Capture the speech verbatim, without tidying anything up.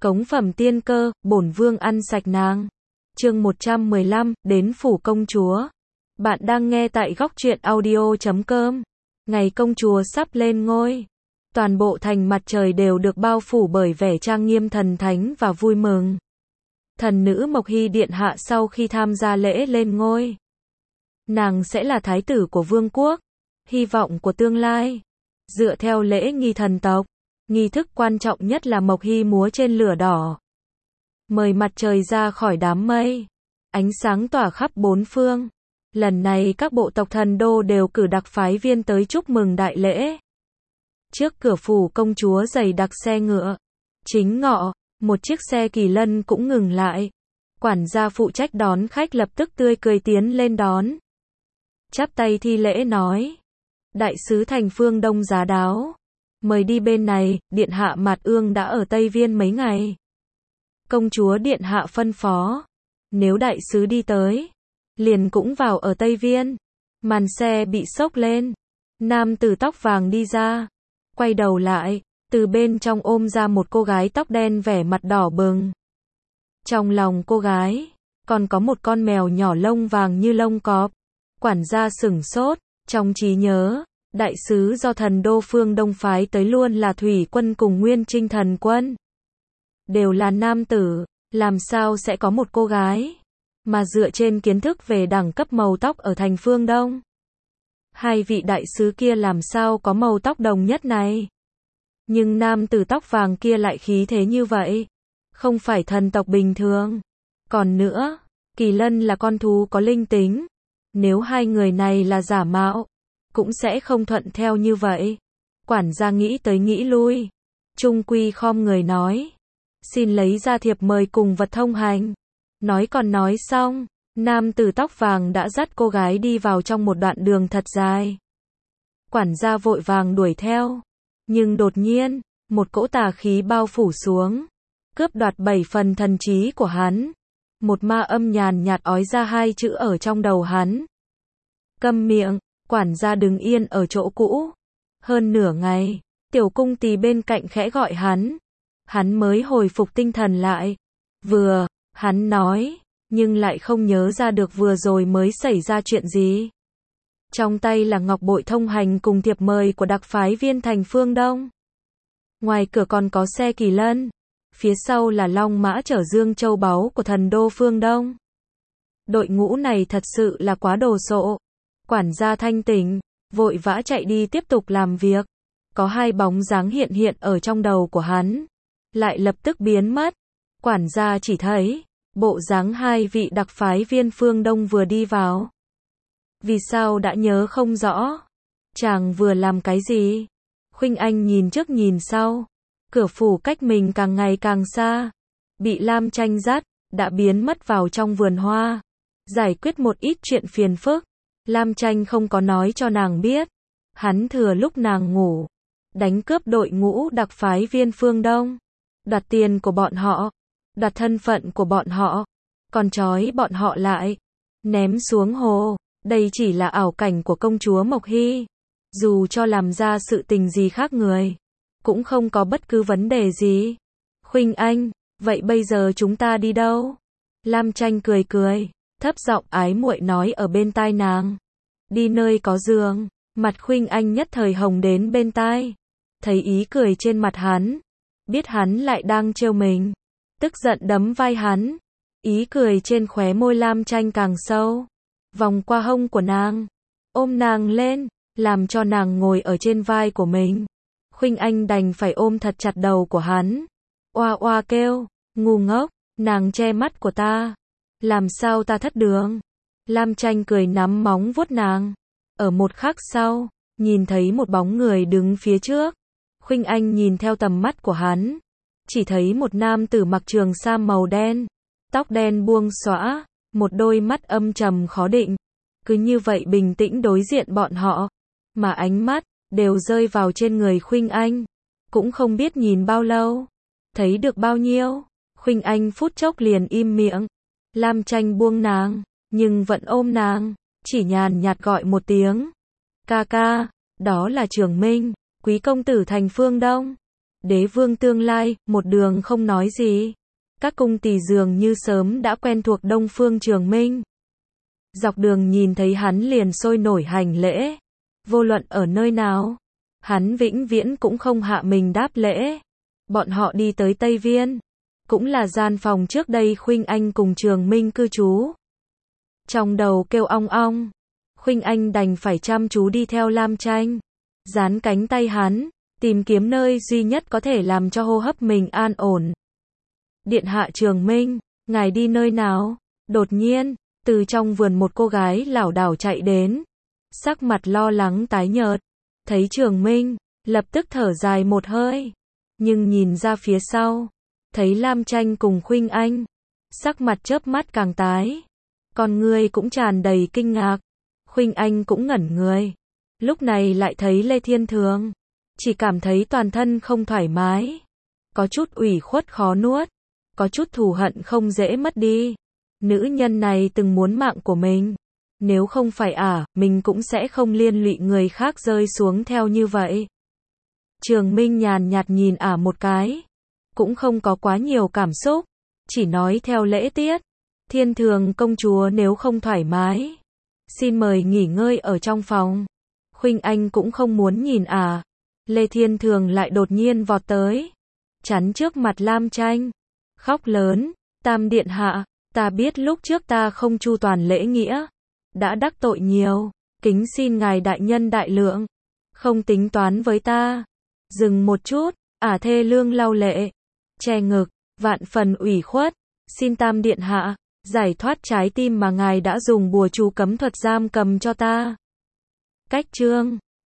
Cống phẩm tiên cơ, bổn vương ăn sạch nàng. Chương một trăm mười lăm, đến phủ công chúa. Bạn đang nghe tại góc truyện audio chấm com. Ngày công chúa sắp lên ngôi. Toàn bộ thành mặt trời đều được bao phủ bởi vẻ trang nghiêm thần thánh và vui mừng. Thần nữ Mộc Hy Điện Hạ sau khi tham gia lễ lên ngôi. Nàng sẽ là thái tử của vương quốc. Hy vọng của tương lai. Dựa theo lễ nghi thần tộc. Nghi thức quan trọng nhất là Mộc Hy múa trên lửa đỏ. Mời mặt trời ra khỏi đám mây. Ánh sáng tỏa khắp bốn phương. Lần này các bộ tộc thần đô đều cử đặc phái viên tới chúc mừng đại lễ. Trước cửa phủ công chúa dày đặc xe ngựa. Chính ngọ, một chiếc xe kỳ lân cũng ngừng lại. Quản gia phụ trách đón khách lập tức tươi cười tiến lên đón. Chắp tay thi lễ nói. Đại sứ thành phương Đông giá đáo. Mời đi bên này, Điện Hạ Mạt Ương đã ở Tây Viên mấy ngày. Công chúa Điện Hạ phân phó. Nếu đại sứ đi tới, liền cũng vào ở Tây Viên. Màn xe bị xốc lên. Nam tử tóc vàng đi ra. Quay đầu lại, từ bên trong ôm ra một cô gái tóc đen vẻ mặt đỏ bừng. Trong lòng cô gái, còn có một con mèo nhỏ lông vàng như lông cọp. Quản gia sửng sốt, trong trí nhớ, đại sứ do thần đô phương Đông phái tới luôn là thủy quân cùng nguyên trinh thần quân. Đều là nam tử, làm sao sẽ có một cô gái? Mà dựa trên kiến thức về đẳng cấp màu tóc ở thành phương Đông. Hai vị đại sứ kia làm sao có màu tóc đồng nhất này? Nhưng nam tử tóc vàng kia lại khí thế như vậy. Không phải thần tộc bình thường. Còn nữa, kỳ lân là con thú có linh tính. Nếu hai người này là giả mạo, cũng sẽ không thuận theo như vậy. Quản gia nghĩ tới nghĩ lui. Trung quy khom người nói. Xin lấy ra thiệp mời cùng vật thông hành. Nói còn nói xong, nam tử tóc vàng đã dắt cô gái đi vào trong một đoạn đường thật dài. Quản gia vội vàng đuổi theo. Nhưng đột nhiên, một cỗ tà khí bao phủ xuống. Cướp đoạt bảy phần thần trí của hắn. Một ma âm nhàn nhạt ói ra hai chữ ở trong đầu hắn. Câm miệng. Quản gia đứng yên ở chỗ cũ. Hơn nửa ngày, tiểu cung tỳ bên cạnh khẽ gọi hắn. Hắn mới hồi phục tinh thần lại. Vừa, hắn nói, nhưng lại không nhớ ra được vừa rồi mới xảy ra chuyện gì. Trong tay là ngọc bội thông hành cùng thiệp mời của đặc phái viên thành phương Đông. Ngoài cửa còn có xe kỳ lân. Phía sau là long mã chở dương châu báu của thần đô phương Đông. Đội ngũ này thật sự là quá đồ sộ. Quản gia thanh tỉnh, vội vã chạy đi tiếp tục làm việc. Có hai bóng dáng hiện hiện ở trong đầu của hắn. Lại lập tức biến mất. Quản gia chỉ thấy, bộ dáng hai vị đặc phái viên phương Đông vừa đi vào. Vì sao đã nhớ không rõ? Chàng vừa làm cái gì? Khuynh Anh nhìn trước nhìn sau. Cửa phủ cách mình càng ngày càng xa. Bị Lam Tranh dắt, đã biến mất vào trong vườn hoa. Giải quyết một ít chuyện phiền phức. Lam Tranh không có nói cho nàng biết. Hắn thừa lúc nàng ngủ. Đánh cướp đội ngũ đặc phái viên phương Đông. Đoạt tiền của bọn họ. Đoạt thân phận của bọn họ. Còn trói bọn họ lại. Ném xuống hồ. Đây chỉ là ảo cảnh của công chúa Mộc Hy. Dù cho làm ra sự tình gì khác người. Cũng không có bất cứ vấn đề gì. Khuynh Anh, vậy bây giờ chúng ta đi đâu? Lam Tranh cười cười. Thấp giọng ái muội nói ở bên tai nàng. Đi nơi có giường. Mặt Khuynh Anh nhất thời hồng đến bên tai. Thấy ý cười trên mặt hắn. Biết hắn lại đang trêu mình. Tức giận đấm vai hắn. Ý cười trên khóe môi Lam Tranh càng sâu. Vòng qua hông của nàng. Ôm nàng lên. Làm cho nàng ngồi ở trên vai của mình. Khuynh Anh đành phải ôm thật chặt đầu của hắn. Oa oa kêu. Ngu ngốc. Nàng che mắt của ta. Làm sao ta thất đường? Lam Tranh cười nắm móng vuốt nàng. Ở một khắc sau, nhìn thấy một bóng người đứng phía trước. Khuynh Anh nhìn theo tầm mắt của hắn. Chỉ thấy một nam tử mặc trường sam màu đen. Tóc đen buông xõa. Một đôi mắt âm trầm khó định. Cứ như vậy bình tĩnh đối diện bọn họ. Mà ánh mắt, đều rơi vào trên người Khuynh Anh. Cũng không biết nhìn bao lâu. Thấy được bao nhiêu. Khuynh Anh phút chốc liền im miệng. Lam Tranh buông nàng, nhưng vẫn ôm nàng, chỉ nhàn nhạt gọi một tiếng. Ca ca, đó là Trường Minh, quý công tử thành phương Đông. Đế vương tương lai, một đường không nói gì. Các cung tỳ dường như sớm đã quen thuộc Đông Phương Trường Minh. Dọc đường nhìn thấy hắn liền sôi nổi hành lễ. Vô luận ở nơi nào, hắn vĩnh viễn cũng không hạ mình đáp lễ. Bọn họ đi tới Tây Viên, cũng là gian phòng trước đây Khuynh Anh cùng Trường Minh cư trú. Trong đầu kêu ong ong, Khuynh Anh đành phải chăm chú đi theo Lam Tranh, dán cánh tay hắn, tìm kiếm nơi duy nhất có thể làm cho hô hấp mình an ổn. Điện hạ Trường Minh, ngài đi nơi nào? Đột nhiên, từ trong vườn một cô gái lảo đảo chạy đến, sắc mặt lo lắng tái nhợt. Thấy Trường Minh, lập tức thở dài một hơi, nhưng nhìn ra phía sau, thấy Lam Tranh cùng Khuynh Anh, sắc mặt chớp mắt càng tái, con người cũng tràn đầy kinh ngạc. Khuynh Anh cũng ngẩn người, lúc này lại thấy Lê Thiên Thường, chỉ cảm thấy toàn thân không thoải mái, có chút ủy khuất khó nuốt, có chút thù hận không dễ mất đi. Nữ nhân này từng muốn mạng của mình, nếu không phải ả, à, mình cũng sẽ không liên lụy người khác rơi xuống theo như vậy. Trường Minh nhàn nhạt nhìn ả à một cái, cũng không có quá nhiều cảm xúc, chỉ nói theo lễ tiết, Thiên Thường công chúa nếu không thoải mái, xin mời nghỉ ngơi ở trong phòng. Khuynh Anh cũng không muốn nhìn ả, à. Lê Thiên Thường lại đột nhiên vọt tới, chắn trước mặt Lam Tranh, khóc lớn, Tam điện hạ, ta biết lúc trước ta không chu toàn lễ nghĩa, đã đắc tội nhiều, kính xin ngài đại nhân đại lượng, không tính toán với ta. Dừng một chút, ả thê lương lau lệ, che ngực, vạn phần ủy khuất, xin Tam điện hạ, giải thoát trái tim mà ngài đã dùng bùa chú cấm thuật giam cầm cho ta. Cách chương